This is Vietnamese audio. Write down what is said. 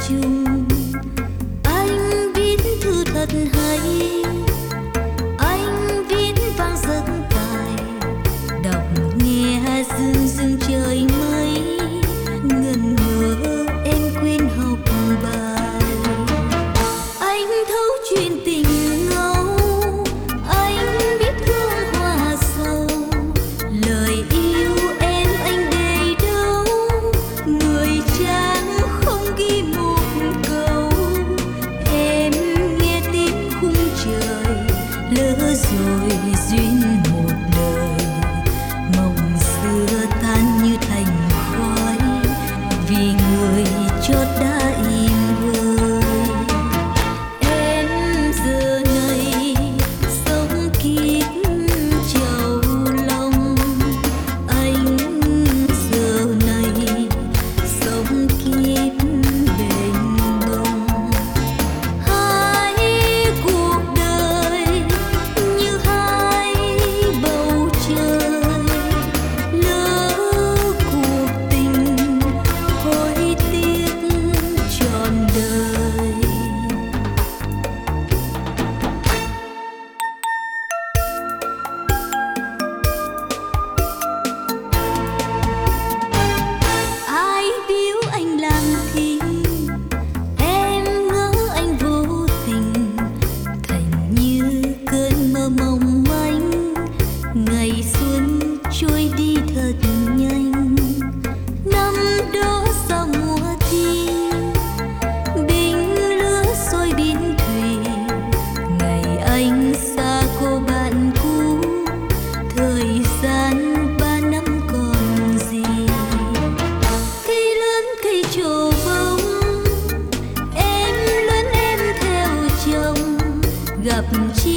chung. Anh viết thư thật hay, anh viết vang giấc cài, đọc nghe rưng rưng trời mây, ngần ngơ em quên học bài. Anh thấu chuyện tình ngâu, anh biết thương hoa sầu, lời yêu em anh để đâu, người trang không ghi một câu. Em nghe tiếng khung trời, lỡ rồi duyên một đời, mộng xưa tan như thành khói, vì người chót đã im hơi. Em giờ này sống kín trầu lòng, anh giờ này sống kín bền bồng. Hai cuộc đời như hai bầu trời, lỡ cuộc tình hối tiếc trọn đời. Ai biếu anh làm thi, em ngỡ anh vô tình, thành như cơn mơ mong manh. Ngày xuân trôi đi thật nhanh, năm đó sau mùa thi, bình lửa sôi biến thủy. Ngày anh xa cô bạn cũ, thời gian 3 năm còn gì. Cây lớn cây trổ bông, em lớn em theo chồng, gặp chi